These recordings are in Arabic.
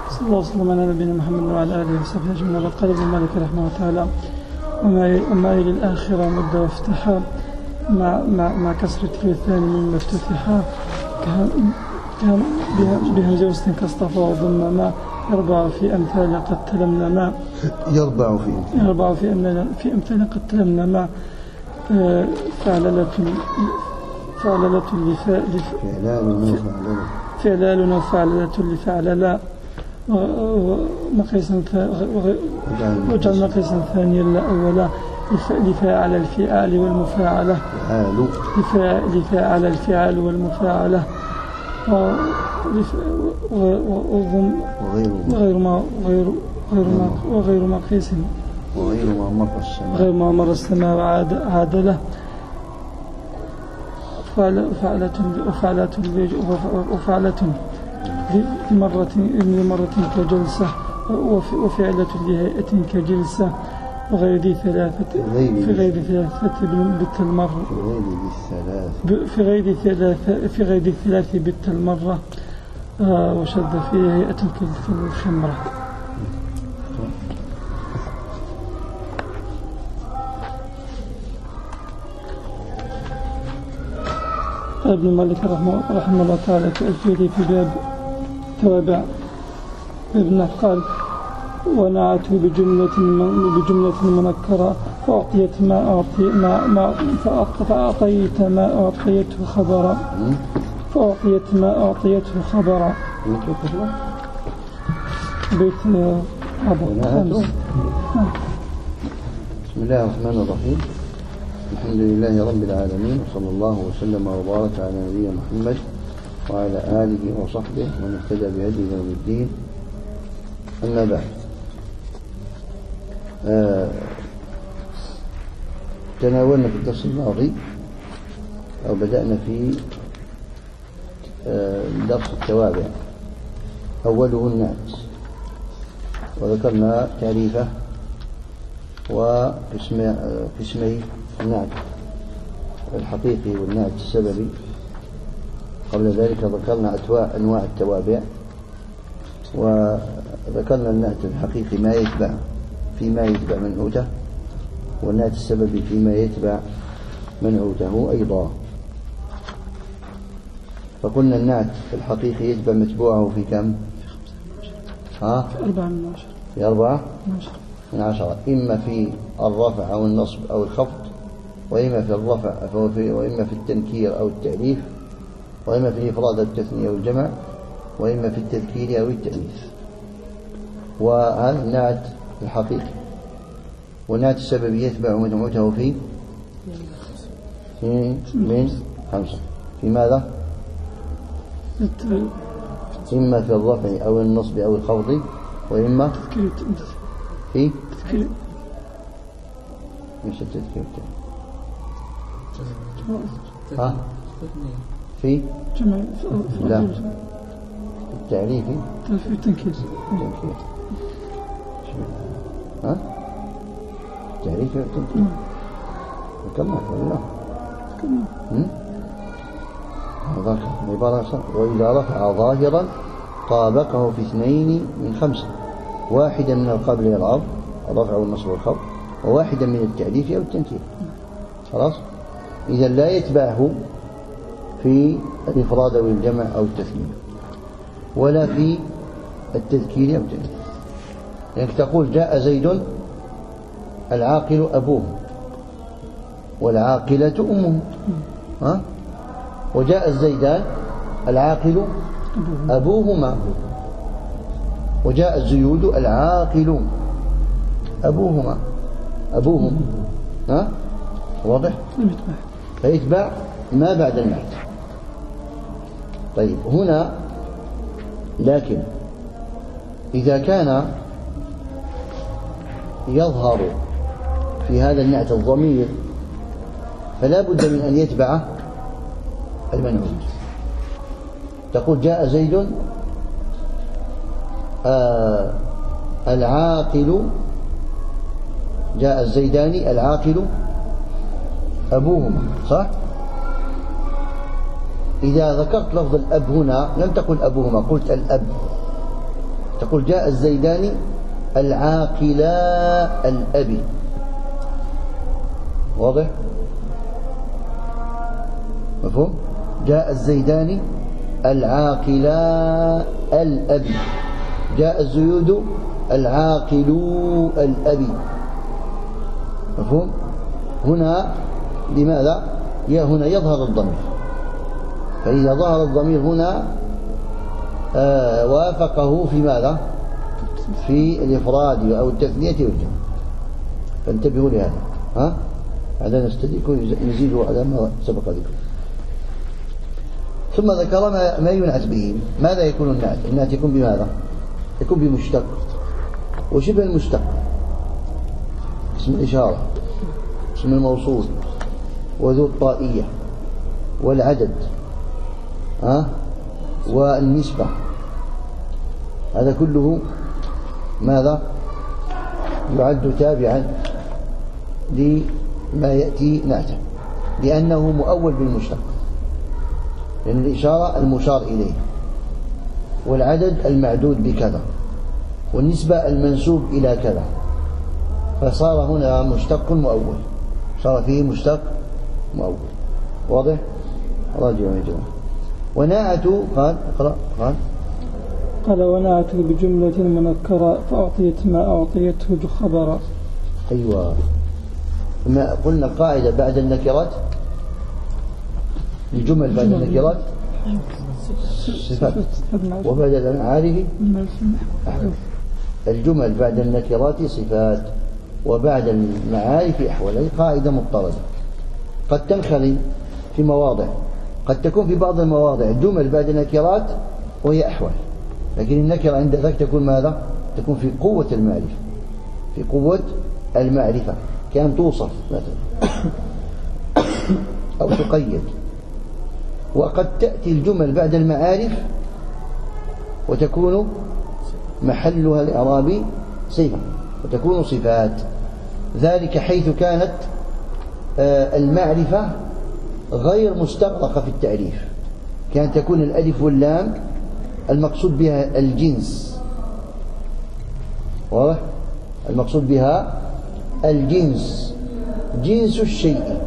صلى الله وسلم على نبينا محمد وعلى آله وصحبه أجمعين. قال ابن مالك رحمه الله تعالى: وما إلى الآخرة مد وافتحا مع كسرة الثاني مما افتتحا كان بهمزة وسط كاصطفى وضم ما يربع في أمثال قد تلمنا ما يربع في أمثال قد تلمنا ما فعلال وفعللة لفعللا وجعل مقيسا ثانيا لا أولا لفاعل الفعال والمفاعلة لفاعل الفعال والمفاعلة وغير مقيس غير ما مر السماء عادله وفعلة لمرة كجلسة وفعلة لهيئة كجلسة وغير ذي ثلاثة في غير بالتلمرة في غير ثلاث بالتلمرة وشد فيه هيئة كالخمرة. ابن مالك رحمه الله تعالى في ألفيته في باب توابع ابن قال: ونعته بجملة منكرة فأعطيت ما أعطيته خبرا بيت خمس. بسم الله الرحمن الرحيم. الحمد لله رب العالمين، وصلى الله وسلم وبارك على نبينا محمد وعلى آله وصحبه ومن اهتدى بهديه يوم الدين. أما بعد، تناولنا في الدرس الماضي أو بدأنا في درس التوابع، أوله النعت، وذكرنا تعريفه وقسمي النعت الحقيقي والنعت السببي. قبل ذلك ذكرنا أنواع التوابع، وذكرنا النعت الحقيقي فيما يتبع منعوته، والنعت السببي فيما يتبع منعوته أيضا. فقلنا النعت الحقيقي يتبع متبوعه في كم؟ في 4 من 10، إما في الرفع أو النصب أو الخفض، وإما في الرفع وإما في التنكير أو التأليف، وإما في الإفراد والتثنية والجمع، وإما في التذكير أو التأنيث. وهذا النعت الحقيقي. والنعت السببي يتبع مجموعته في من 5. في ماذا؟ إما في الرفع أو النصب أو الخفض، وإما في مش التذكير في لا التعريف في التنكير التعريف والتنكير كما قلنا هذاك عبارة. وإذا رفع ظاهرا طابقه في 2 من 5، واحدا من القابل للعرض الرفع والنصب والخفض، وواحدا من التأليف أو التنكير. خلاص. إذا لا يتبعه في الإفراد أو الجمع أو التثنية، ولا في التذكير أو التأنيث. يعني تقول: جاء زيد العاقل أبوه، والعاقلة أمه. وجاء الزيدان العاقل أبوهما، وجاء الزيود العاقلون أبوهم. واضح؟ فيتبع ما بعد النعت. طيب، هنا لكن إذا كان يظهر في هذا النعت الضمير فلا بد من أن يتبع المنعوت. تقول: جاء زيد العاقل، جاء الزيدان العاقل أبوهما، صح؟ إذا ذكرت لفظ الأب هنا لم تقل أبوهما، قلت الأب، تقول جاء الزيدان العاقلا الأبي. واضح؟ مفهوم؟ جاء الزيدان العاقلا الأبي. جاء الزيود العاقل الأبي. مفهوم؟ هنا لماذا؟ هنا يظهر الضمير، فإذا ظهر الضمير هنا وافقه في ماذا؟ في الإفراد أو التثنية والجمع. فانتبهوا لهذا. هذا نستدرك نزيد على ما سبق ذكره. ثم ذكر ما ينعت به. ماذا يكون النعت؟ النعت يكون بماذا؟ يكون بمشتق وشبه المشتق، اسم الإشارة، اسم الموصول، وذو الطائية، والعدد، والنسبة. هذا كله ماذا؟ يعد تابعا لما يأتي نعتا، لأنه مؤول بالمشتق، لأن الإشارة المشار إليه، والعدد المعدود بكذا، والنسبة المنسوب إلى كذا، فصار هنا مشتق مؤول، صار فيه مشتق مؤول. واضح؟ راجعوا يا جماعة. وناعته قال اقرأ. قال وناعته بجملة منكرة فأعطيت ما أعطيته خبرا. أيوة، ما قلنا القاعدة بعد النكرات، الجمل بعد النكرات صفات، وبعد المعارف أحوال. الجمل بعد النكرات صفات، وبعد المعارف أحوال. هذه قاعدة مضطردة قد تنخري في مواضع، قد تكون في بعض المواضع جمل بعد النكرات وهي أحوال، لكن النكرة عند ذاك تكون ماذا؟ تكون في قوة المعرفة، في قوة المعرفة، كأن توصف مثلا أو تقيد. وقد تأتي الجمل بعد المعارف وتكون محلها الإعرابي صفة، وتكون صفات. ذلك حيث كانت المعرفة غير مستغرقة في التعريف، كانت تكون الألف واللام المقصود بها الجنس. واضح؟ المقصود بها الجنس، جنس الشيء.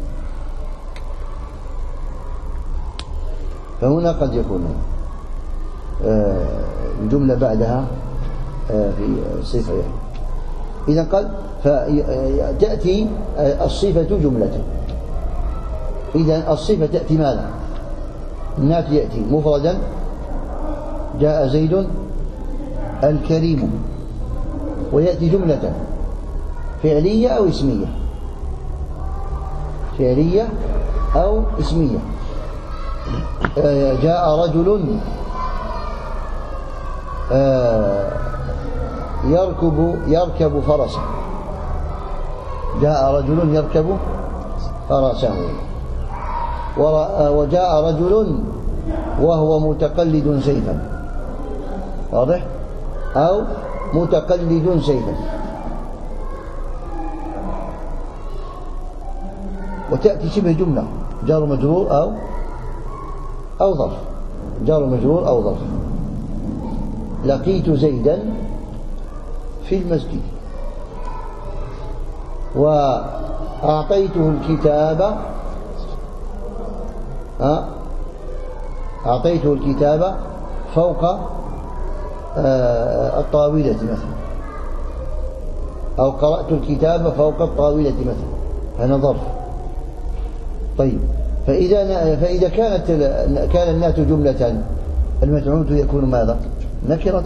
فهنا قد يكون الجملة بعدها في صفة يعني. إذا قال فتأتي الصفة جملة. إذا الصفة تأتي ماذا؟ النعت يأتي مفردا، جاء زيد الكريم، ويأتي جملة فعلية أو اسمية، فعلية أو اسمية. جاء رجل يركب فرسا، جاء رجل يركب فرسه. وجاء رجل وهو متقلد سيفا. واضح؟ أو متقلد سيفا. وتأتي شبه جملة، جار مجرور أو ظرف، جار مجرور أو ظرف. لقيت زيدا في المسجد، وأعطيته الكتاب، أعطيته الكتاب فوق الطاولة مثلا، أو قرأت الكتاب فوق الطاولة مثلا، هذا ظرف. طيب، فإذا كان النات جملة، المتعود يكون ماذا؟ نكرة.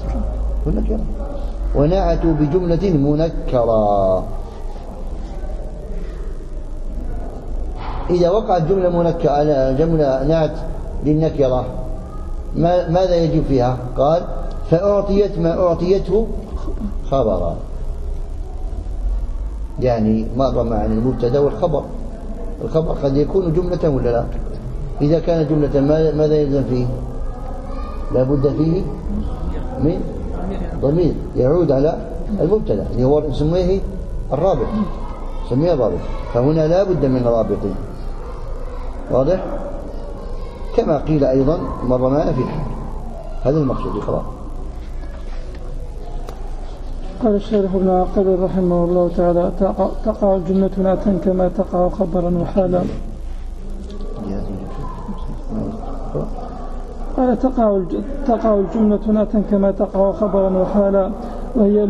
ونعتوا بجملة منكرة. إذا وقعت جملة منكرة على جملة نعت للنكرة، ماذا يجب فيها؟ قال فأعطيت ما أعطيته خبرا. يعني مر معنا المبتدا والخبر. الخبر قد يكون جملة ولا لا؟ إذا كان جملة ماذا يلزم فيه؟ لا بد فيه من ضمير يعود على المبتدا اللي هو نسميه الرابط، نسميه الرابط. فهنا لا بد من رابط. واضح؟ كما قيل أيضا مر معنا في الحال. هذا المقصود. اقرأ. قال الشارح ابن عقيل رحمه الله تعالى: تقع الجملة نعتا كما تقع خبرا وحالا. قال: تقع الجملة نعتا كما تقع خبرا وحالا، وهي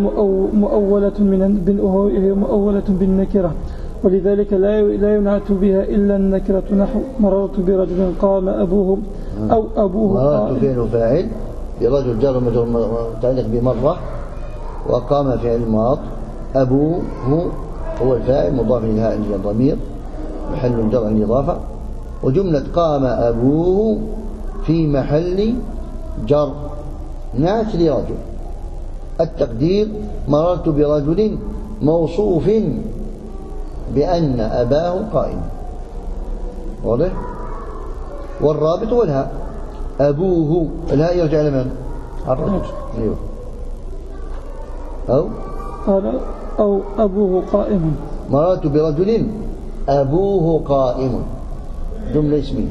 مؤولة بالنكرة، ولذلك لا ينعت بها إلا النكرة، نحو مررت برجل قام أبوه أو أبوه مررت فعل فاعل برجل جر مجرور متعلق بمرة، وقام فعل ماض، أبوه هو الفاعل مضاف إلى الضمير محل جر الإضافة، وجملة قام أبوه في محل جر نعت لرجل. التقدير: مررت برجل موصوف بأن أباه قائم. واضح؟ والرابط والهاء. أبوه الهاء يرجع لمن؟ الرجل. أيوه. قال: أو أبوه قائم. مررت برجل أبوه قائم، جملة اسمية.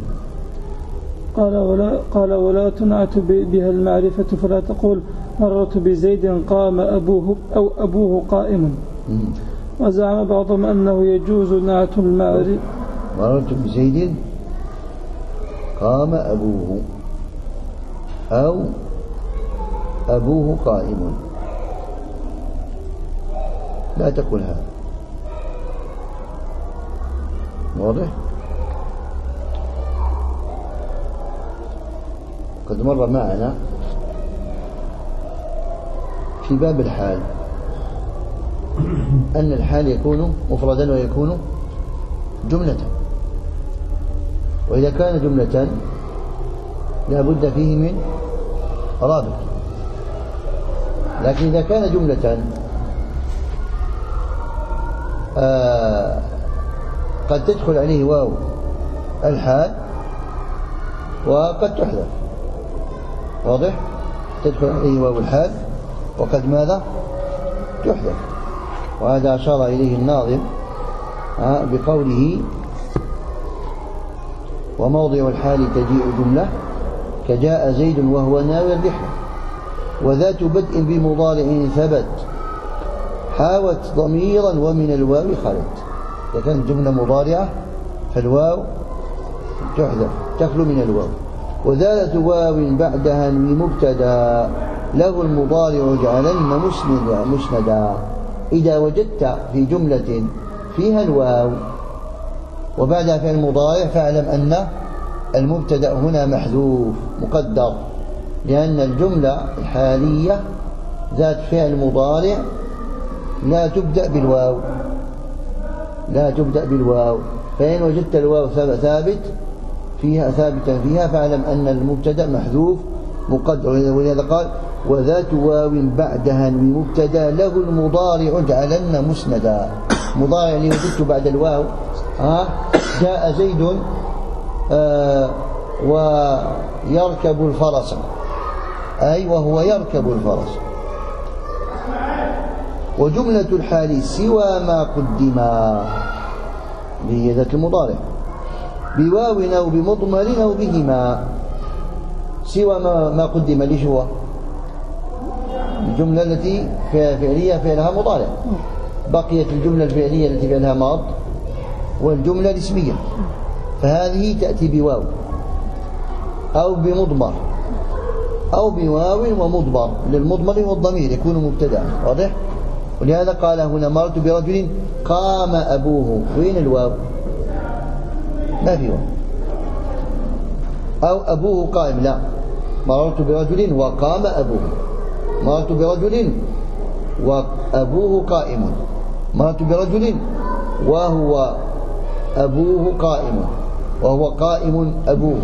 قال: ولا تنعت بها المعرفة، فلا تقول مررت بزيد قام أبوه أو أبوه قائم. وزعم بعضهم أنه يجوز نعت المعرفة. مررت بزيد قام أبوه أو أبوه قائم، لا تقل هذا. واضح؟ قد مر معنا في باب الحال أن الحال يكون مفردا ويكون جملة، وإذا كان جملة لا بد فيه من رابط، لكن إذا كان جملة قد تدخل عليه واو الحال وقد تحذف. واضح؟ تدخل عليه واو الحال وقد ماذا؟ تحذف. وهذا أشار إليه الناظم بقوله: وموضع الحال تجيء جملة كجاء زيد وهو ناوي الرحلة، وذات بدء بمضارع ثبت حاوت ضميرا ومن الواو خلت. إذا كانت جملة مضارعة فالواو تحذف تخلو من الواو. وذات واو بعدها بمبتدا له المضارع جعلن مسندا. إذا وجدت في جملة فيها الواو وبعدها فعل المضارع فاعلم أن المبتدا هنا محذوف مقدر، لأن الجملة الحالية ذات فعل مضارع لا تبدأ بالواو، فإن وجدت الواو ثابتا فيها فاعلم أن المبتدا محذوف مقدر. ولهذا قال: وذات واو بعدها بمبتدا له المضارع جعلن مسندا. مضارع اللي وجدت بعد الواو جاء زيد ويركب الفرس، أي وهو يركب الفرس. وجملة الحال سوى ما قدما، هي ذات المضارع، بواو أو بمضمر أو بهما. سوى ما قدم ليش هو الجملة التي فعلية فعلها مضارع، بقيت الجملة الفعلية التي فعلها ماض والجملة الاسمية، فهذه تأتي بواو أو بمضمر أو بواو ومضمر. للمضمر هو الضمير يكون مبتدأ. واضح؟ ولهذا قال هنا: مررت برجل قام أبوه. وين الواو؟ ما في واو. أو أبوه قائم، لا، مررت برجل وقام أبوه. مررت برجل وأبوه قائم. مررت برجل وهو أبوه قائم، وهو قائم أبوه.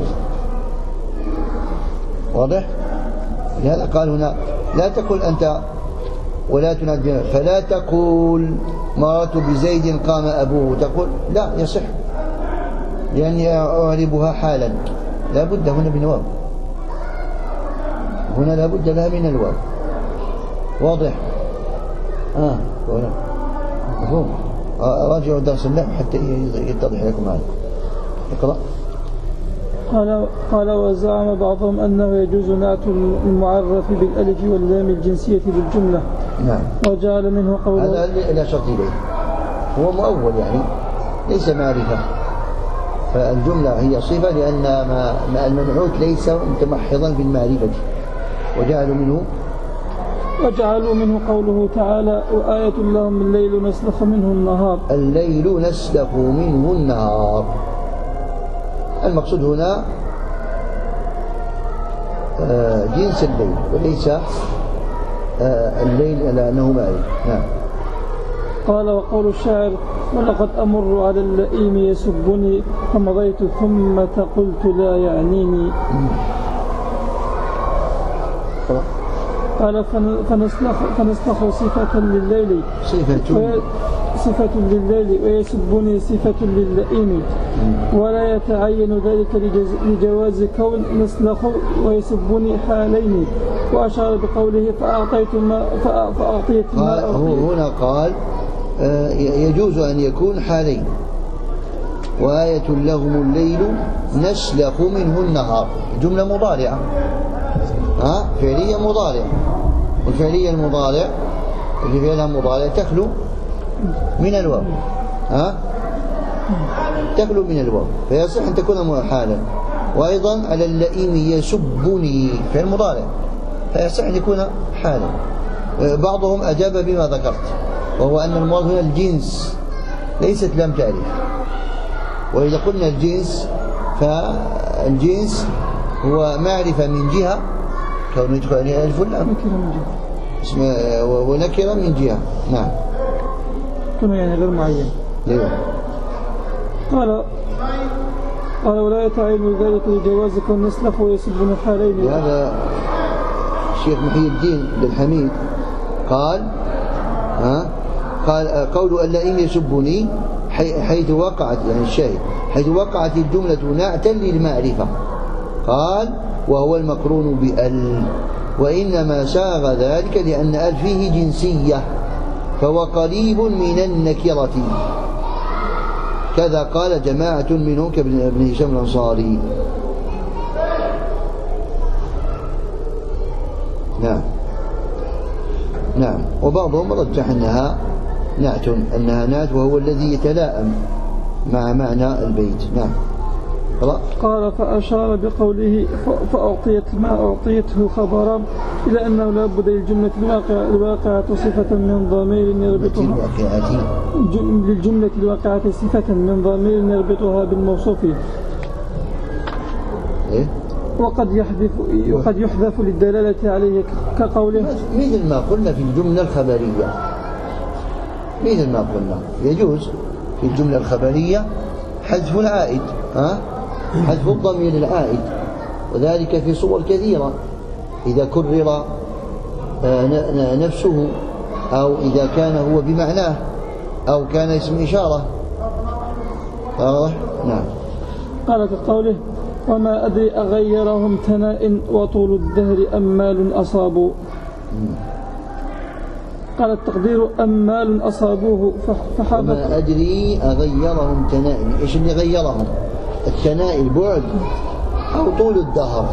واضح؟ لهذا قال هنا: لا تقل أنت ولا تنجم، فلا تقول مررت بزيد قام أبوه، تقول لا يصح، لأني أعربها حالا، لا بد هنا من واو، هنا لا بد لها من الواو. واضح؟ مفهوم؟ راجعوا درس النحو حتى يتضح لكم هذا. اقرأ. قال: وزعم بعضهم أنه يجوز نعت المعرف بالألف واللام الجنسية بالجملة. نعم. وجعل منه قوله هذا لا شرط إليه، هو مؤول يعني ليس معرفة، فالجملة هي صفة لأن ما المنعوت ليس متمحضا بالمعرفة. وجعلوا منه قوله تعالى وآية لهم الليل نسلخ منه النهار. الليل نسلخ منه النهار، المقصود هنا جنس الليل وليس الليل لأنه معي. نعم. قال وقول الشاعر ولقد أمر على اللئيم يسبني فمضيت ثم قلت لا يعنيني. قال فنسلخ صفة لليل ويسبني صفة للئيم ولا يتعين ذلك لجواز كون نسلخ ويسبني حالين. وأشار بقوله فأعطيت ما هنا قال يجوز أن يكون حالين. وآية لهم الليل نسلخ منه النهار، جملة مضارعة فعلية مضارع، والفعلية المضارع اللي فعلها مضارع تخلو من الواو تخلو من الواو، فيصح أن تكون حالا. وأيضا على اللئيم يسبني فعل مضارع فيصح أن يكون حالا. بعضهم أجاب بما ذكرت، وهو أن المراد هنا الجنس ليست لم تعرف. وإذا قلنا الجنس فالجنس هو معرفة من جهة كون يدخل عليها ألف لام ونكرة من جهة. نعم. كما يعني غير معين. قال ولا يتعين ذلك لجواز كون نسلخ ويسبن حالين. هذا الشيخ محي الدين بالحميد قال قول اللئيم يسبني حيث وقعت يعني الشاهد حيث وقعت الجملة نعتا للمعرفة، قال وهو المقرون بأل، وإنما ساغ ذلك لأن أل فيه جنسية فهو قريب من النكرة، كذا قال جماعة منهم كابن هشام الأنصاري. نعم. وبعضهم رجح أنها نعت وهو الذي يتلائم مع معنى البيت. نعم. قال فأشار بقوله فأعطيت ما أعطيته خبرا إلى أنه لا بد للجملة الواقعة صفة من ضمير يربطها للجملة الواقعة صفة من ضمير يربطها بالموصوف، وقد يحذف للدلالة عليه كقوله مثل ما قلنا في الجملة الخبرية. يجوز في الجملة الخبرية حذف العائد حذف الضمير العائد، وذلك في صور كثيرة، إذا كرر نفسه أو إذا كان هو بمعناه أو كان اسم إشارة. نعم. قال كقوله وما أدري أغيرهم تناء وطول الدهر أمال أصابوا. قال التقدير أمال أصابوه فحدث. وما أدري أغيرهم تناء، إيش اللي غيرهم؟ التناء البعد أو طول الدهر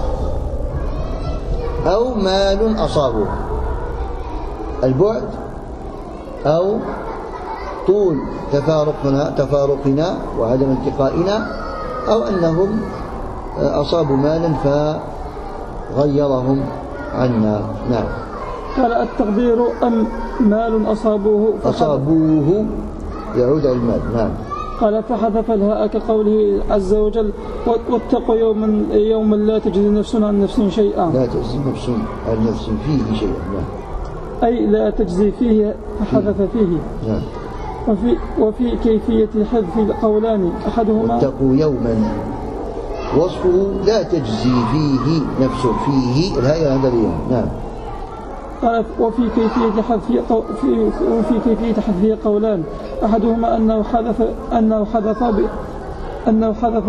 أو مال أصابوه، البعد أو طول تفارقنا وعدم التقائنا، أو أنهم أصابوا مالا فغيرهم عنا. نعم. قال التقدير مال أصابوه يعود على المال. نعم. قال فحذف الهاء كقوله عز وجل واتقوا يوما لا تجزي نفس عن نفس شيئا. لا تجزي نفس عن نفس فيه شيئا. نعم. أي لا تجزي فيه فحذف فيه. نعم. وفي كيفية الحذف قولان أحدهما واتقوا يوما وصفه لا تجزي فيه نفس فيه الهاء عند اليوم. نعم. قال وفي كيفية حذفه قولان أحدهما أنه حذف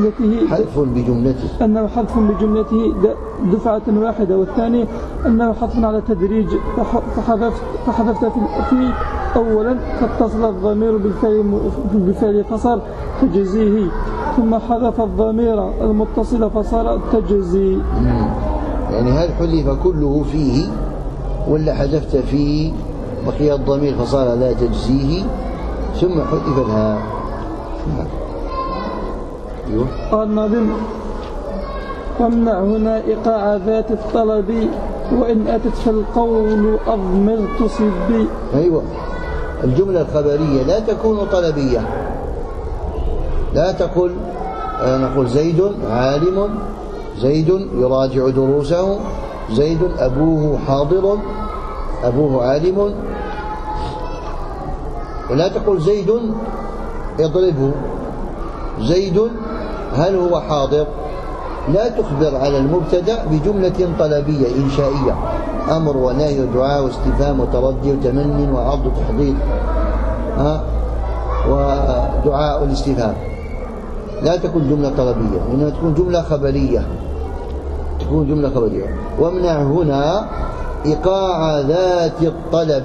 بجملته دفعة واحدة، والثاني أنه حذف على تدريج فحذفت في أولا فاتصل الضمير بالفعل فصار تجزيه، ثم حذف الضمير المتصل فصار تجزي. يعني هل حذف كله فيه ولا حذفت فيه بقي الضمير فصار لا تجزيه ثم حذف الهاء. قال الناظم: وامنع هنا إيقاع ذات الطلب وإن أتت فالقول أضمر تصب بي. أيوة، الجملة الخبرية لا تكون طلبية. لا تقل نقول زيد عالم، زيد يراجع دروسه، زيد أبوه حاضر، أبوه عالم. ولا تقل زيد اضربه، زيد هل هو حاضر. لا تخبر على المبتدأ بجملة طلبية إنشائية، أمر ونهي ودعاء واستفهام وترجي وتمني وعرض وتحضير ودعاء والاستفهام. لا تكون جملة طلبية، إنما تكون جملة خبرية. تكون جملة خبرية. وامنع هنا إيقاع ذات الطلب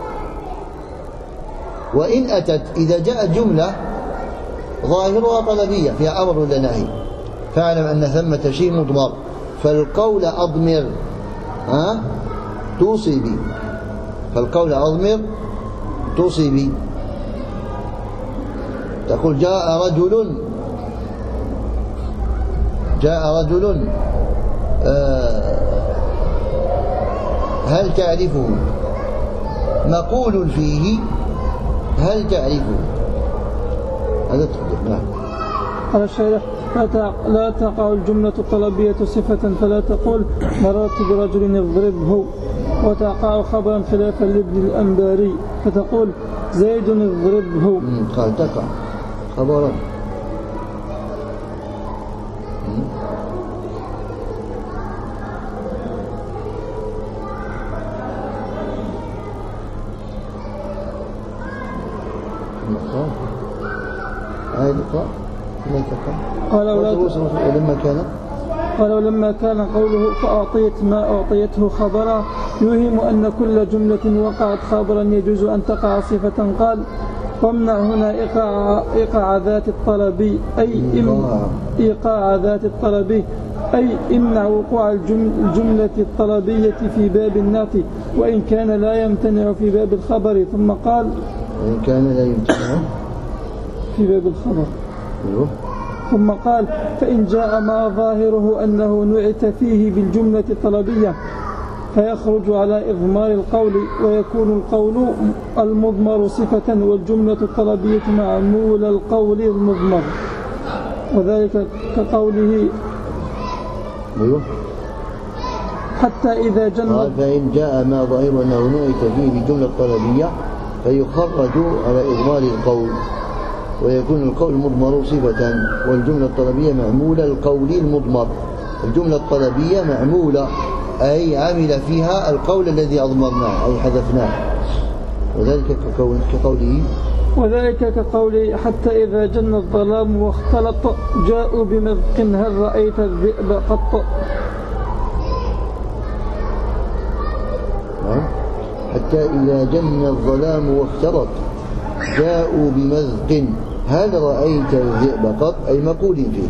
وإن أتت، إذا جاء جملة ظاهرها طلبية فيها أمر ولا نهي، فاعلم أن ثمة شيء مضمر، فالقول أضمر توصي بي، فالقول أضمر توصي بي. تقول جاء رجل، جاء رجل هل تعرفه، مقول فيه هل تعرفه، هذا تقدر. نعم. قال الشارح: لا تقع الجملة الطلبية صفة فلا تقول مررت برجل اضربه، وتقع خبرا خلافا لابن الأنباري فتقول زيد اضربه. قال تقع خبرا. قال ولما كان قوله فأعطيت ما أعطيته خبرا يوهم أن كل جملة وقعت خبرا يجوز أن تقع صفة. قال: وامنع هنا إيقاع ذات الطلب، أي إيقاع ذات الطلب أي امنع وقوع الجملة الطلبية في باب النعت وإن كان لا يمتنع في باب الخبر. ثم قال: وإن كان لا يمتنع في باب الخبر. ثم قال: فإن جاء ما ظاهره أنه نعت فيه بالجملة الطلبية فيخرج على إضمار القول، ويكون القول المضمر صفة والجملة الطلبية معمول القول المضمر، وذلك كقوله حتى إذا جن. فإن جاء ما ظاهره أنه نعت فيه بالجملة الطلبية فيخرج على إضمار القول، ويكون القول المضمر صفة والجملة الطلبية معمولة القول المضمر. الجملة الطلبية معمولة أي عمل فيها القول الذي أضمرناه أي حذفناه، وذلك كقوله حتى إذا جن الظلام واختلط جاءوا بمذق هل رأيت الذئب قط. حتى إذا جن الظلام واختلط جاءوا بمذق هل رأيت الذئب قط أي مقول فيه.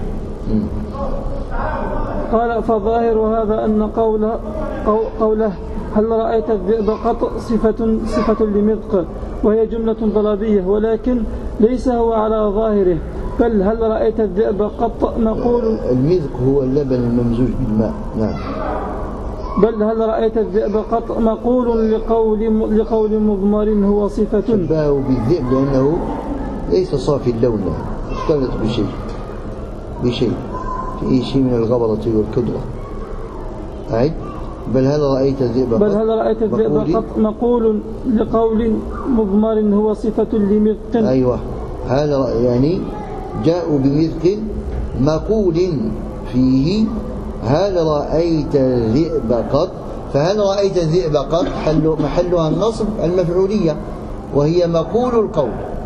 قال: فظاهر هذا أن قوله هل رأيت الذئب قط صفة لمذق وهي جملة طلبية، ولكن ليس هو على ظاهره، بل هل رأيت الذئب قط نقول المذق هو اللبن الممزوج بالماء. نعم. بل هل رأيت الذئب قط مقول لقول مضمر هو صفة. شبهه بالذئب لأنه ليس صافي اللون، اختلط بشيء فيه شيء من الغبرة والكدرة. أعد: بل هل رأيت الذئب قط مقول لقول مضمر هو صفة لمذق. أيوة، هل يعني جاءوا بمذق مقول فيه هل رأيت الذئب قط، فهل رأيت الذئب قط محلها النصب المفعولية وهي مقول القول.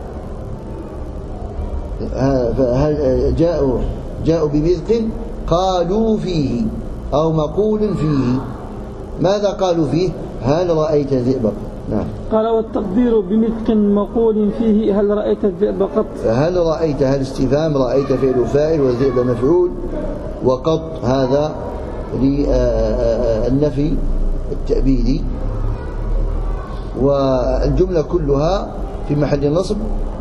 فهل جاءوا بمذق قالوا فيه أو مقول فيه. ماذا قالوا فيه؟ هل رأيت الذئب قط. نعم. قال: والتقدير بمذق مقول فيه هل رأيت الذئب قط. هل رأيت هل استفهام، رأيت فعل فاعل والذئب مفعول، وقط هذا للنفي التأبيدي. والجملة كلها في محل نصب،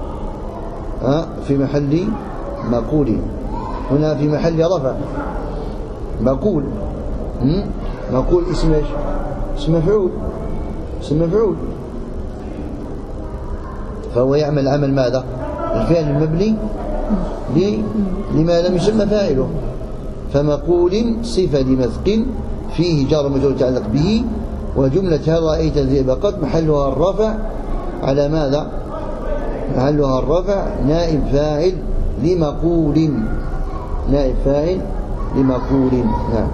في محل مقول، هنا في محل رفع مقول. مقول اسم ايش؟ اسم مفعول، اسم مفعول، فهو يعمل عمل ماذا؟ الفعل المبني لما لم يسمى فاعله. فمقول صفة لمثق فيه جار ومجرور يتعلق به، وجملة هل رأيت الذئب قد محلها الرفع على ماذا؟ محلها الرفع نائب فاعل لمقول، نائب فاعل لمقول. نعم.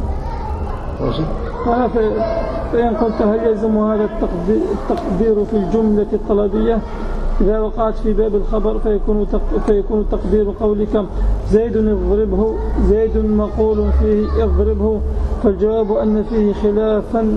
فإن قلت هل يلزم هذا التقدير في الجملة الطلبية إذا وقعت في باب الخبر فيكون تقدير قولك زيد اضربه، زيد مقول فيه اضربه، فالجواب أن فيه خلافا،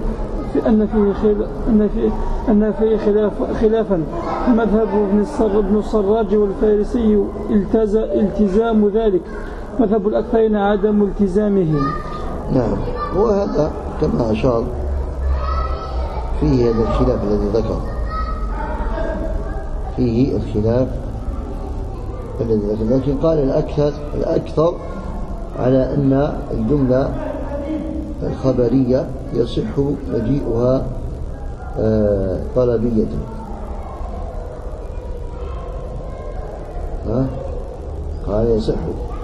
خلافا مذهب ابن السراج والفارسي التزام ذلك، مذهب الأكثرين عدم التزامه. نعم. وهذا كما أشار فيه هذا الخلاف الذي ذكر، فيه الخلاف الذي ذكر، لكن قال الأكثر على أن الجملة الخبرية يصح مجيئها طلبية. قال يصح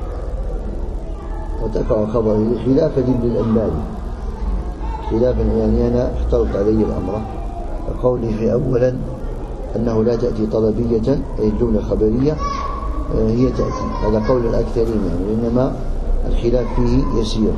وتقع خبره خلافا للأنباري، خلافا يعني أنا اختلط علي الأمر. فقوله أولا أنه لا تأتي طلبية أي الجملة خبرية هي تأتي، هذا قول الأكثرين يعني، إنما الخلاف فيه يسير.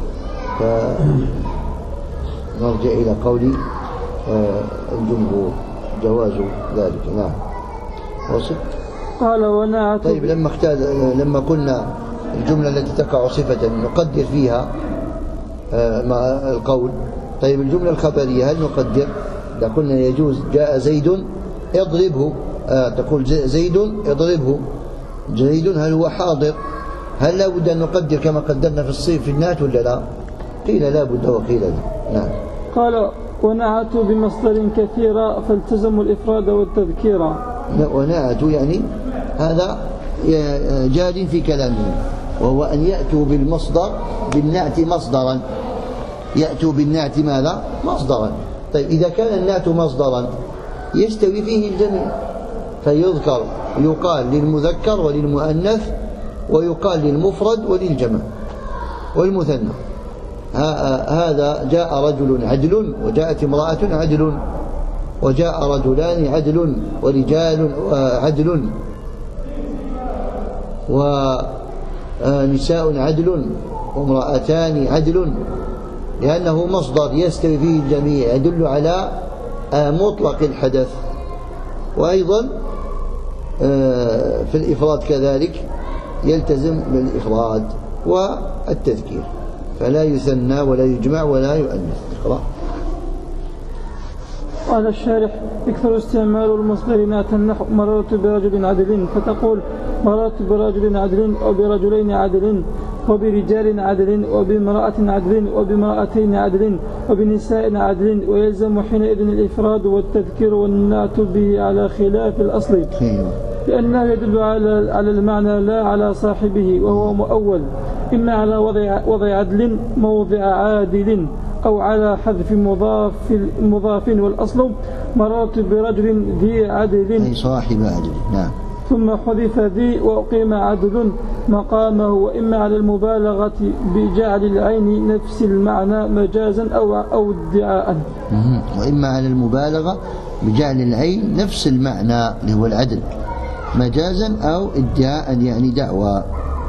فنرجع إلى قول الجمهور جواز ذلك. نعم. وصف قال ونعت. طيب لما قلنا الجملة التي تقع صفة نقدر فيها مع القول. طيب الجملة الخبرية هل نقدر؟ إذا قلنا يجوز جاء زيد اضربه، تقول زيد اضربه، زيد هل هو حاضر؟ هل لا بد أن نقدر كما قدرنا في الصيف في النات ولا لا؟ قيل لا بد وقيل لا. نعم. قال ونعت بمصدر كثيرا فالتزموا الإفراد والتذكير. ونعت يعني هذا جار في كلامه، وهو أن يأتوا بالمصدر بالنعت مصدرا، يأتوا بالنعت ماذا؟ مصدرا. طيب إذا كان النعت مصدرا يستوي فيه الجميع، فيذكر يقال للمذكر وللمؤنث، ويقال للمفرد وللجمع والمثنى. هذا جاء رجل عدل، وجاءت امرأة عدل، وجاء رجلان عدل، ورجال عدل، ونساء عدل، وامرأتان عدل، لأنه مصدر يستوي فيه الجميع، يدل على مطلق الحدث. وأيضا في الإفراد كذلك يلتزم بالإفراد والتذكير، فلا يثنى ولا يجمع ولا يؤنث. اقرأ. قال الشارح يكثر استعمال المصدر نعت النحو مررت برجل عدل، فتقول مررت برجل عدل أو برجلين عدل، وبرجال عدل، وبامرأة عدل، وبامرأتين عدل، وبنساء عدل، ويلزم حينئذ الإفراد والتذكير والنعت به على خلاف الأصل، لأنه يدل على المعنى لا على صاحبه، وهو مؤول إما على وضع عدل موضع عادل، أو على حذف مضاف، والأصل مررت برجل ذي عدل أي صاحب عدل. نعم. ثم حذف ذي وأقيم عدل مقامه، وإما على المبالغة بجعل العين نفس المعنى مجازا أو ادعاء، وإما على المبالغة بجعل العين نفس المعنى اللي هو العدل مجازا أو ادعاء يعني دعوى.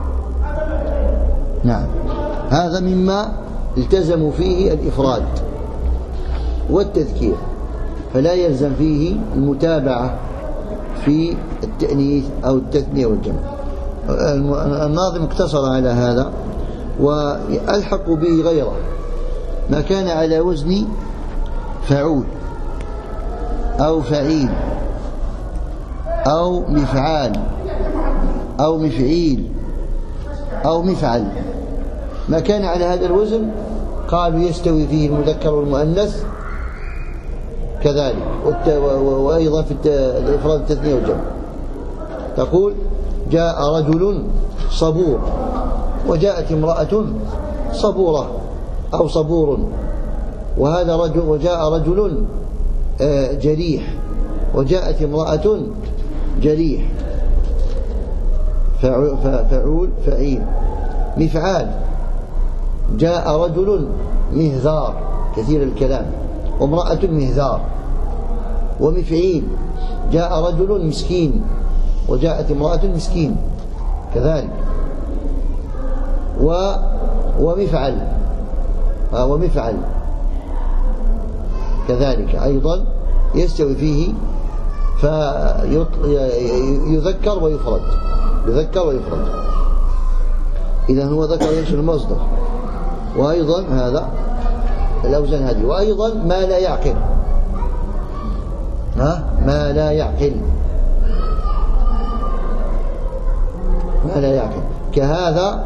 نعم. هذا مما التزموا فيه الإفراد والتذكير، فلا يلزم فيه المتابعة في التأنيث أو التثنية والجمع. الناظم اقتصر على هذا وألحق به غيره، ما كان على وزن فعول أو فعيل أو مفعال أو مفعيل أو مفعل، ما كان على هذا الوزن قالوا يستوي فيه المذكر والمؤنث كذلك. وأيضا في الإفراد التثنية والجمع تقول جاء رجل صبور، وجاءت امرأة صبورة أو صبور، وهذا رجل، وجاء رجل جريح، وجاءت امرأة جريح. فعول فعيل. مفعال جاء رجل مهذار كثير الكلام، وامرأة مهذار. ومفعيل جاء رجل مسكين، وجاءت امرأة مسكين كذلك. ومفعل ومفعل كذلك أيضا يستوي فيه، فيذكر ويفرد، يذكر ويفرد. إذا هو ذكر ينشئ المصدر. وأيضا هذا الأوزان هذه. وأيضا ما لا يعقل، ما لا يعقل، ما لا يعقل. كهذا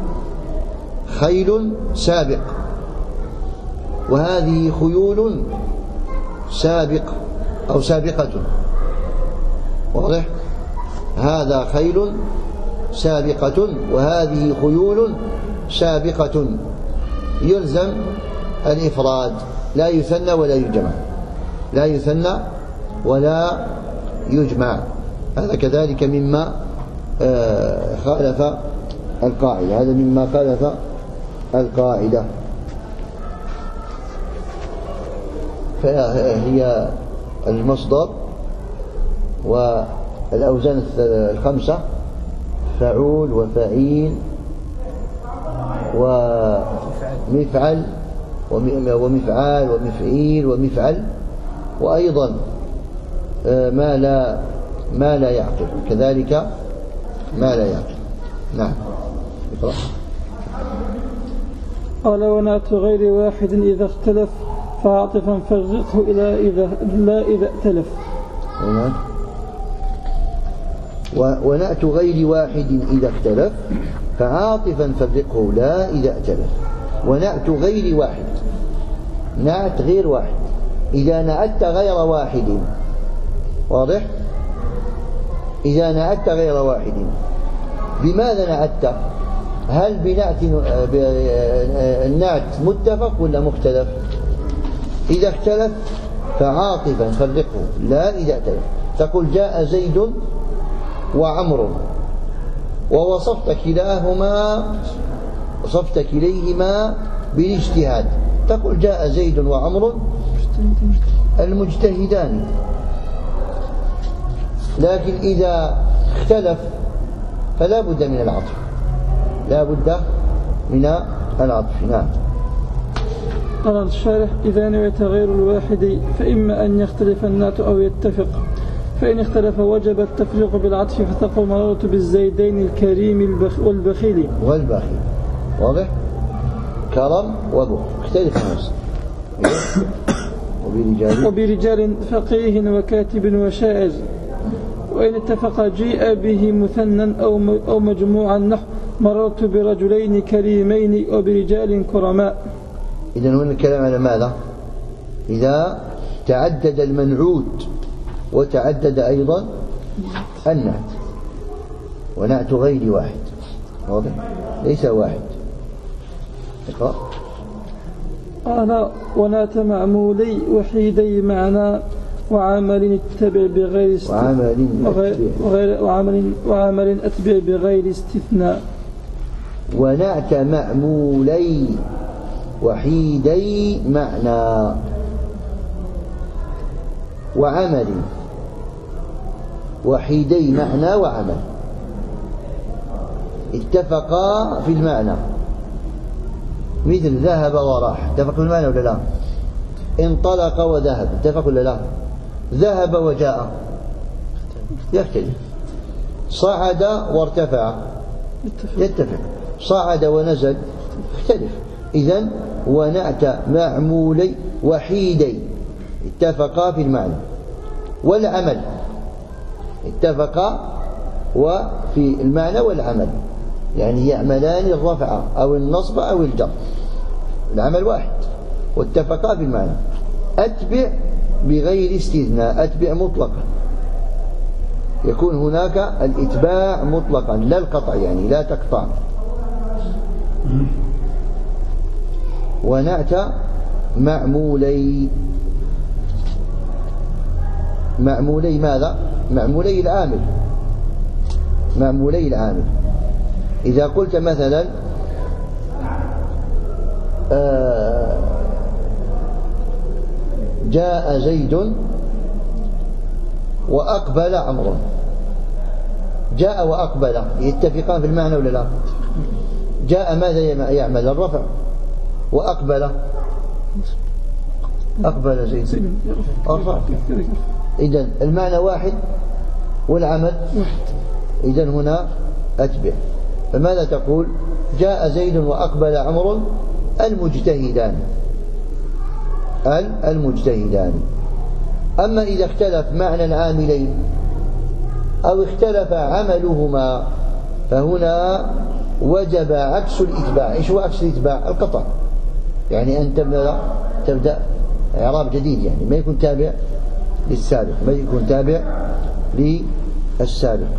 خيل سابق، وهذه خيول سابق أو سابقة. واضح؟ هذا خيل سابقة وهذه خيول سابقة. يلزم الإفراد، لا يثنى ولا يجمع، لا يثنى ولا يجمع. هذا كذلك مما خالف القاعدة، هذا مما خالف القاعدة. فهي المصدر والأوزان الخمسة: فعول وفعيل ومفعل ومفعال ومفعيل ومفعل. وأيضا ما لا يعقل كذلك، ما لا يعقل. نعم. اقرأ. قال ونعت غير واحد إذا اختلف فعاطفا فرقه إلى إذا ائتلف. ونعت غير واحد إذا اختلف فعاطفا فرقه لا إذا ائتلف. ونعت غير واحد، نعت غير واحد. إذا نعت غير واحد، واضح؟ إذا نعت غير واحد، بماذا نعت؟ هل بنعت النعت متفق ولا مختلف؟ إذا اختلف فعاطفا فرقه لا إذا ائتلف. تقول جاء زيد وعمر، ووصفت كلاهما، وصفت كليهما بالاجتهاد. تقول جاء زيد وعمر المجتهدان. لكن إذا اختلف فلا بد من العطف، لا بد من العطف. نعم. قال الشارح: إذا نويت غير الواحد فإما أن يختلف النعت أو يتفق، فإن اختلف وجب التفريق بالعطف، فتقول مررت بالزيدين الكريم والبخيل. والبخيل واضح؟ كرم وبخل اختلف الناس. وبرجال فقيه وكاتب وشاعر. وإن اتفق جيء به مثنى أو مجموعا، نحو مررت برجلين كريمين وبرجال كرماء. إذن هنا الكلام على ماذا؟ إذا تعدد المنعوت وتعدد أيضا النعت. ونعت غير واحد، واضح؟ ليس واحد. اقرأ. قال ونعت معمولي وحيدي معنى وعمل اتبع بغير وعمل أتبع بغير استثناء. ونعت معمولي وحيدي معنى وعمل، وحيدي معنى وعمل اتفقا في المعنى. مثل ذهب وراح، اتفق في المعنى ولا لا؟ انطلق وذهب، اتفق ولا لا؟ ذهب وجاء يختلف. صعد وارتفع يتفق. صعد ونزل يختلف. إذن ونعت معمولي وحيدي اتفقا في المعنى والعمل، اتفقا وفي المعنى والعمل، يعني يعملان الرفع أو النصب أو الجر، العمل واحد واتفقا في المعنى. أتبع بغير استثناء، أتبع مطلقا، يكون هناك الإتباع مطلقا لا القطع، يعني لا تقطع. ونعت معمولي ماذا؟ معمولي العامل. معمولي العامل إذا قلت مثلا جاء زيد وأقبل عمرو، جاء وأقبل يتفقان في المعنى ولا لا؟ جاء ماذا يعمل؟ الرفع. وأقبل زيد الرفع. إذن المعنى واحد والعمل واحد، إذن هنا أتبع. فماذا تقول؟ جاء زيد وأقبل عمرو المجتهدان. المجتهدان. أما إذا اختلف معنى العاملين أو اختلف عملهما فهنا وجب عكس الإتباع. إيش هو عكس الإتباع؟ القطع، يعني أن تبدأ إعراب جديد، يعني ما يكون تابع للسابق، ما يكون تابع للسابق.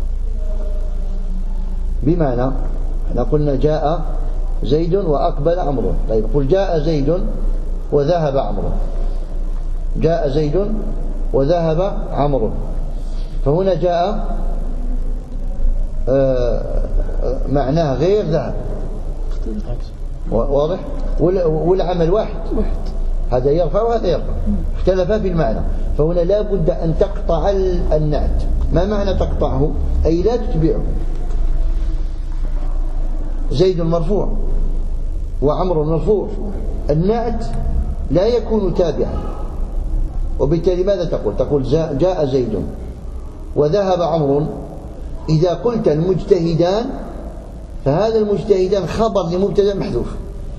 بمعنى احنا قلنا جاء زيد وأقبل عمرو، طيب قل جاء زيد وذهب عمرو، جاء زيد وذهب عمرو، فهنا جاء معناه غير ذهب، واضح؟ والعمل واحد، هذا يرفع وهذا يرفع، اختلفا في المعنى، فهنا لا بد أن تقطع النعت. ما معنى تقطعه؟ أي لا تتبعه. زيد مرفوع وعمر مرفوع، النعت لا يكون تابعا، وبالتالي ماذا تقول؟ تقول جاء زيد وذهب عمرو. إذا قلت المجتهدان فهذا المجتهدان خبر لمبتدا محذوف،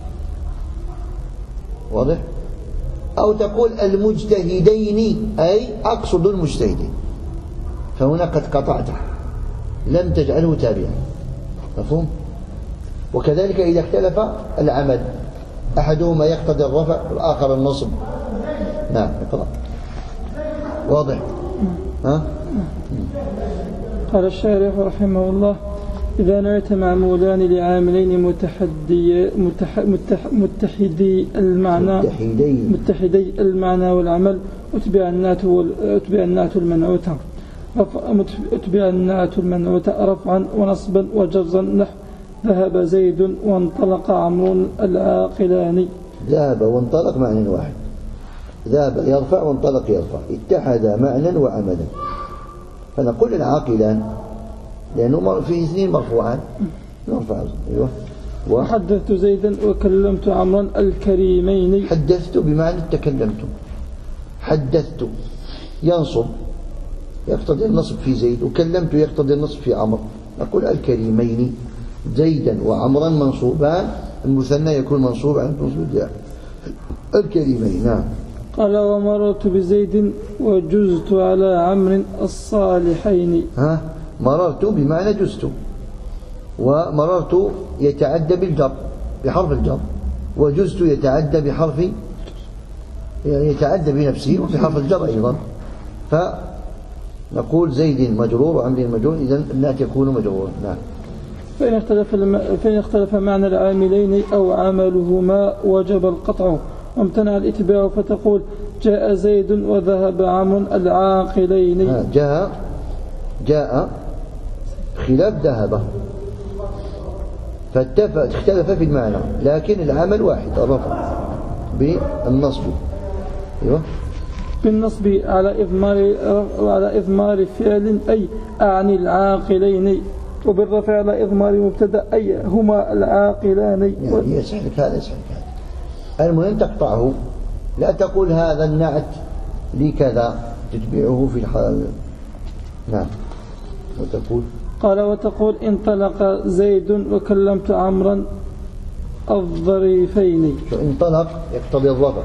واضح؟ أو تقول المجتهدين أي أقصد المجتهدين، فهنا قد قطعته، لم تجعله تابعا. مفهوم؟ وكذلك إذا اختلف العمل، أحدهما يقتضي الرفع والآخر النصب. نعم، اقرأ. واضح؟ ها؟ قال الشارح رحمه الله: إذا نعت معمولان لعاملين متحدي المعنى والعمل أتبع النعت المنعوت رفعا ونصبا وجرا، نحو ذهب زيد وانطلق عمرو العاقلان. ذهب وانطلق معنى واحد، ذهب يرفع وانطلق يرفع، اتحد معنى وعملا. فنقول العاقلان لأنه في اثنين مرفوعان نرفع. أيوة. وحدثت زيدا وكلمت عمرا الكريمين. حدثت بمعنى تكلمت، حدثت ينصب يقتضي النصب في زيد، وكلمت يقتضي النصب في عمرو. نقول الكريمين، زيدا وعمرا منصوبان، المثنى يكون منصوب عن منصوب الكريمين. نعم. قال: ومررت بزيد وجزت على عمرو الصالحين. مررت بمعنى جزت، ومررت يتعدى بالجر بحرف الجر، وجزت يتعدى بحرف يتعدى بنفسه وفي حرف الجر أيضا. فنقول زيد مجرور وعمرو مجرور، إذن النعت يكون مجرورا. نعم. فإن اختلف معنى العاملين أو عملهما وجب القطع وامتنع الاتباع، فتقول جاء زيد وذهب عمرو العاقلين. جاء خلاف ذهب، اختلف في المعنى، لكن العمل واحد، الرفع بالنصب. ايوه، بالنصب على إضمار فعل أي أعني العاقلين، وبالرفع على إضمار مبتدأ أي هما العاقلان. يعني يسحلك هذا. المهم تقطعه، لا تقول هذا النعت لكذا تتبعه في الحال. نعم. وتقول انطلق زيد وكلمت عمرا الظريفين. انطلق يقتضي الرفع،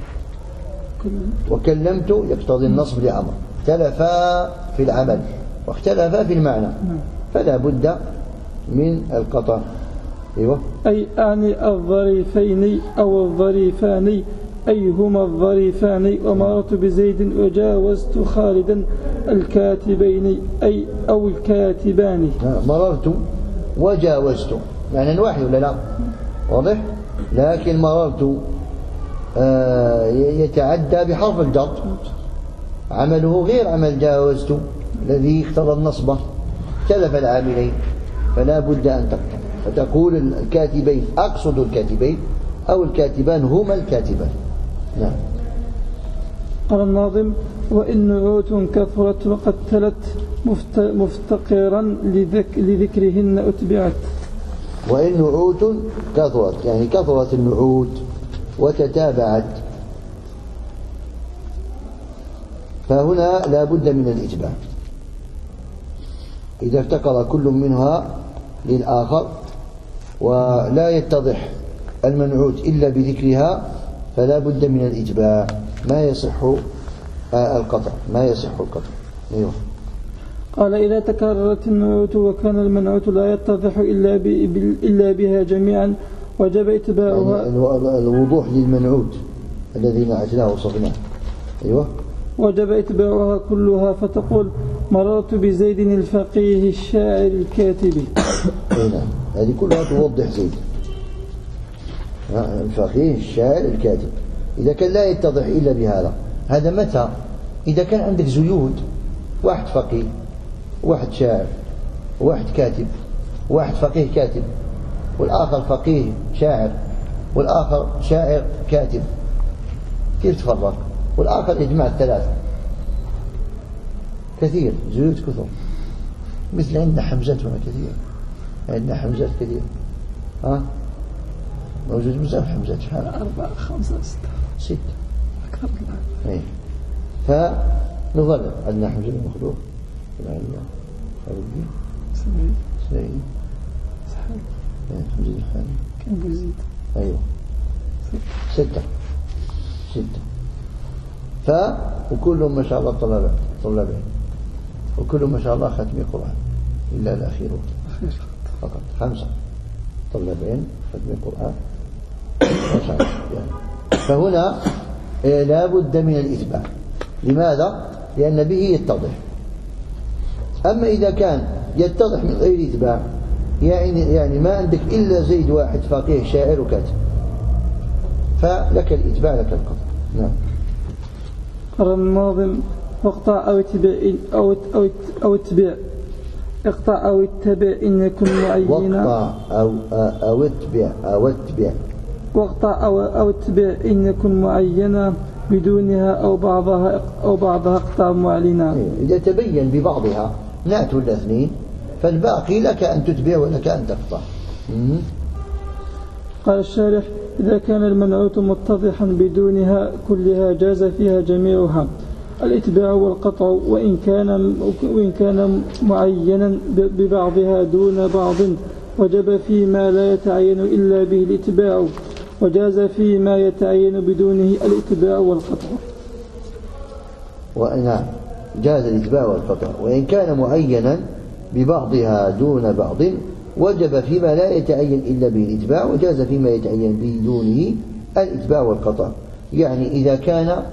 وكلمت يقتضي النصب لعمر. اختلفا في العمل واختلفا في المعنى، فلا بد من القطع. ايوه، أي أعني الظريفين أو الظريفان أي هما الظريفان. ومررت بزيد وجاوزت خالدا الكاتبين أي أو الكاتبان. مررت وجاوزت يعني واحد ولا لا؟ واضح؟ لكن مررت يتعدى بحرف الجر، عمله غير عمل جاوزت الذي اقتضى النصب، اختلف العاملين، فلا بد أن تقطع فتقول الكاتبين أقصد الكاتبين أو الكاتبان هما الكاتبان. نعم. قال الناظم: وإن نعوت كثرت وقتلت مفتقرا لذكرهن أتبعت. وإن نعوت كثرت يعني كثرت النعوت وتتابعت، فهنا لا بد من الإتباع. إذا افتقر كل منها للآخر ولا يتضح المنعوت إلا بذكرها فلا بد من الإتباع، ما يصح القطع، ما يصح القطع. أيوه. قال: إذا تكررت النعوت وكان المنعوت لا يتضح إلا بها جميعا وجب اتباعها. يعني الوضوح للمنعوت الذي نعتناه وصفناه. أيوه. وجب اتباعها كلها، فتقول: مررت بزيد الفقيه الشاعر الكاتب. نعم، هذه كلها توضح زيد الفقيه الشاعر الكاتب. إذا كان لا يتضح إلا بهذا، هذا متى؟ إذا كان عندك زيود، واحد فقيه واحد شاعر واحد كاتب، واحد فقيه كاتب والآخر فقيه شاعر والآخر شاعر كاتب، كيف تفرق؟ والآخر يجمع الثلاثة، كثير زيود كثر. مثل عندنا حمزات هنا كثير، عندنا حمزات كثير، موجود بزاف حمزات، شحال؟ 4 5 6 أكثر من هذا. فنظل عندنا حمزة المخلوق، سعيد حمزة الحالي، كان بوزيد. أيوه 6. وكلهم ما شاء الله طلابين، وكلهم ما شاء الله ختمي قرآن إلا الأخير فقط 5 طلابين ختمي قرآن ما شاء الله يعني. فهنا لا بد من الإتباع. لماذا؟ لأن به يتضح. أما إذا كان يتضح من غير إتباع، يعني ما عندك إلا زيد واحد فقيه شاعر وكاتب، فلك الإتباع لك القطع. نعم. قال الناظم: واقطع أو اتبع أو اتبع. اقطع أو اتبع إن يكن معينا. واقطع أو اتبع. واقطع أو اتبع إن يكن معينا بدونها أو بعضها اقطع معلنا. إذا تبين ببعضها نعت ولا اثنين فالباقي لك أن تتبع ولك أن تقطع. قال الشارح: إذا كان المنعوت متضحا بدونها كلها جاز فيها جميعها الاتباع والقطع، وإن كان معينا ببعضها دون بعض وجب فيما لا يتعين إلا به الاتباع، وجاز فيما يتعين بدونه الاتباع والقطع. نعم، جاز الاتباع والقطع، وإن كان معينا ببعضها دون بعض وجب فيما لا يتعين إلا به الاتباع، وجاز فيما يتعين بدونه الاتباع والقطع. يعني إذا كان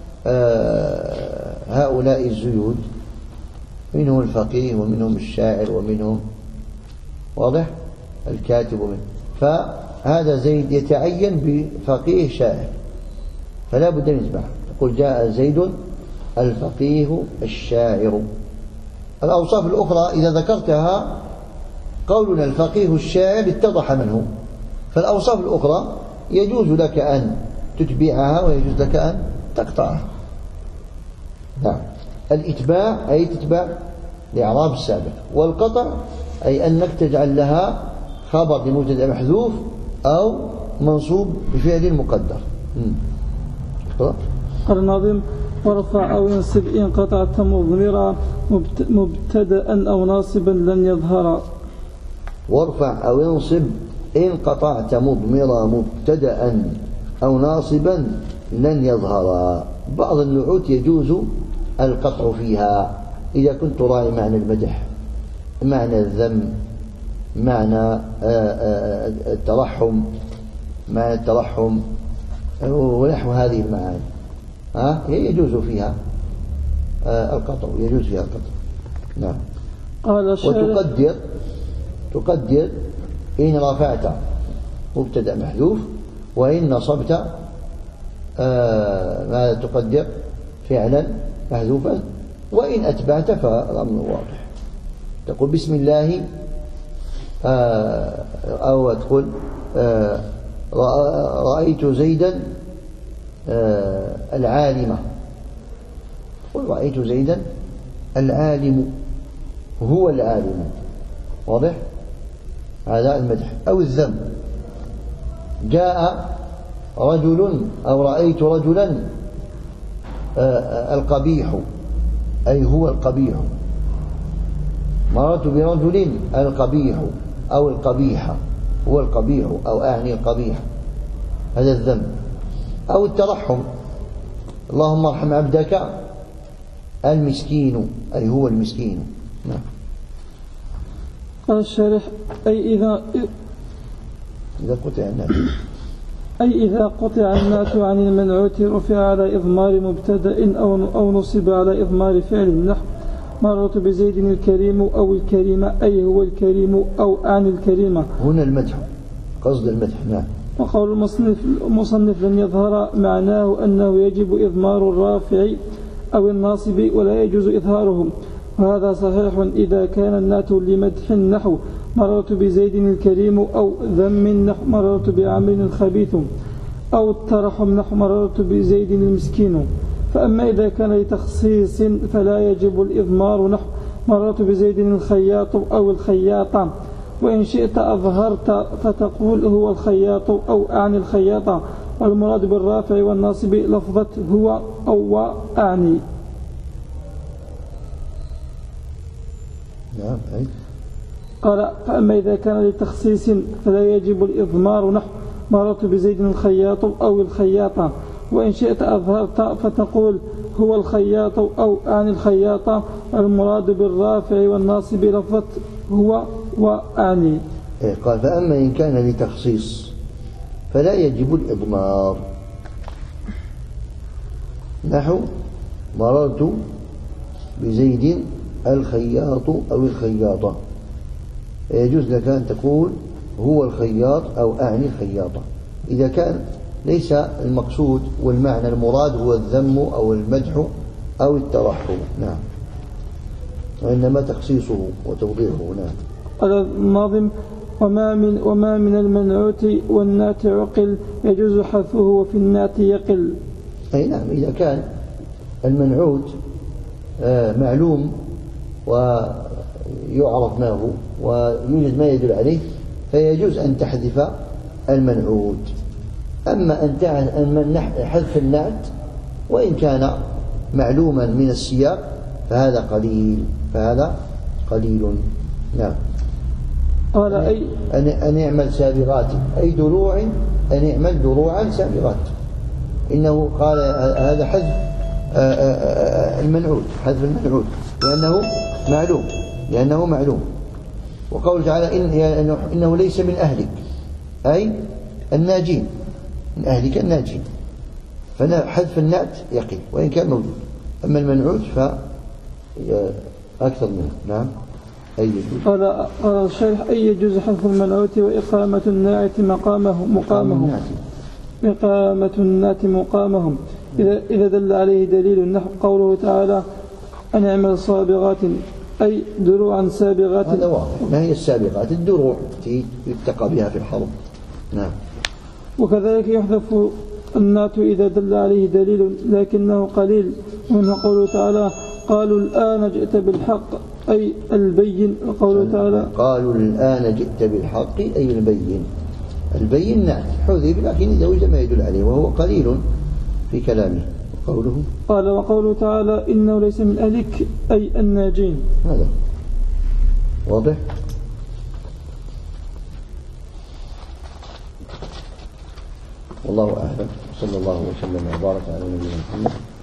هؤلاء الزيود منهم الفقيه ومنهم الشاعر ومنهم واضح الكاتب فهذا زيد يتعين بفقيه شاعر فلا بد من اتباعه. تقول: جاء زيد الفقيه الشاعر. الأوصاف الأخرى إذا ذكرتها قولنا الفقيه الشاعر اتضح من هو، فالأوصاف الأخرى يجوز لك أن تتبعها ويجوز لك أن تقطعها. نعم. الإتباع أي تتبع لإعراب السابق، والقطع أي أنك تجعل لها خبر لمبتدأ محذوف أو منصوب بفعل مقدر. قال الناظم: وارفع أو انصب إن قطعت مضمرا مبتدأ أو ناصبا لن يظهر. وارفع أو انصب إن قطعت مضمرا مبتدأ أو ناصبا لن يظهر. بعض النعوت يجوز القطع فيها إذا كنت راعي معنى المدح، معنى الذم، معنى الترحم، ونحو هذه المعاني يجوز فيها القطع، يجوز فيها القطع. نعم. قال تقدر إن رفعت مبتدأ محذوف، وإن نصبت ماذا تقدر؟ فعلا محذوفا، وإن أتبعت فالأمر واضح. تقول بسم الله، أو تقول رأيت زيدا العالمة، تقول رأيت زيدا العالم، هو العالم. واضح؟ هذا المدح. أو الذم، جاء رجل أو رأيت رجلا القبيح، أي هو القبيح. مررت برجل القبيح أو القبيح، هو القبيح أو أعني القبيح، هذا الذم. أو الترحم، اللهم ارحم عبدك المسكين، أي هو المسكين. نعم. قال الشارح إذا قطع النعت عن المنعوت رفع على إضمار مبتدأ أو نصب على إضمار فعل، نحو مررت بزيد الكريم أو الكريمة، أي هو الكريم أو أعني الكريمة. هنا المدح، قصد المدح. نعم. وقول المصنف لم يظهر معناه أنه يجب إضمار الرافع أو الناصب ولا يجوز إظهارهم، وهذا صحيح إذا كان النعت لمدح، نحو مررت بزيد الكريم، أو ذم، نحو مررت بعمر الخبيث، أو الترحم، نحو مررت بزيد المسكين. فأما إذا كان لتخصيص فلا يجب الإضمار، نحو مررت بزيد الخياط أو الخياطة، وإن شئت أظهرت فتقول هو الخياط أو أعني الخياطة، والمراد بالرافع والناصب لفظة هو أو أعني. نعم. قال فأما إذا كان لتخصيص فلا يجب الإضمار، نحو مررت بزيد الخياط أو الخياطة، وإن شئت أظهرت فتقول هو الخياط أو أعني الخياطة، والمراد بالرافع والناصب لفظة هو وأعني. قال فأما إن كان لتخصيص فلا يجب الإضمار، نحو مررت بزيد الخياط أو الخياطة، يجوز لك أن تقول هو الخياط أو أعني الخياطة إذا كان ليس المقصود والمعنى المراد هو الذم أو المدح أو الترحم. نعم. وإنما تخصيصه وتوضيحه. نعم. قال الناظم وما من المنعوت والنات عقل يجوز حذفه وفي النات يقل. أي نعم. إذا كان المنعوت معلوم ويعرف ما هو ويوجد ما يدل عليه فيجوز أن تحذف المنعوت. أما أن حذف النعت وإن كان معلوما من السياق فهذا قليل. نعم. قال أن يعمل سابغات، أي دروع، أن يعمل دروعا سابغات. إنه قال هذا حذف المنعوت، حذف المنعوت لأنه معلوم. وقول تعالى إنه ليس من أهلك، أي الناجين، من أهلك الناجين، فحذف النعت يقل وإن كان موجود. أما المنعوت فأكثر منه. نعم. قال الشيخ أي يجوز حذف المنعوت وإقامة الناعت مقامهم إقامة الناعت مقامهم إذا دل عليه دليل، نحو قوله تعالى أن يعمل صابغات، أي دروعا سابغات. هذا واضح. ما هي السابغات؟ الدروع التي يتقى بها في الحرب. نعم. وكذلك يحذف النعت إذا دل عليه دليل لكنه قليل، ومن قوله تعالى قالوا الآن جئت بالحق، أي البين. وقوله تعالى قالوا الآن جئت بالحق، أي البين نعت حذف، لكن إذا وجد ما يدل عليه وهو قليل في كلامه. وقوله تعالى إنه ليس من أهلك، أي الناجين. هذا واضح. والله أعلم. صلى الله وسلم وبارك على نبينا محمد.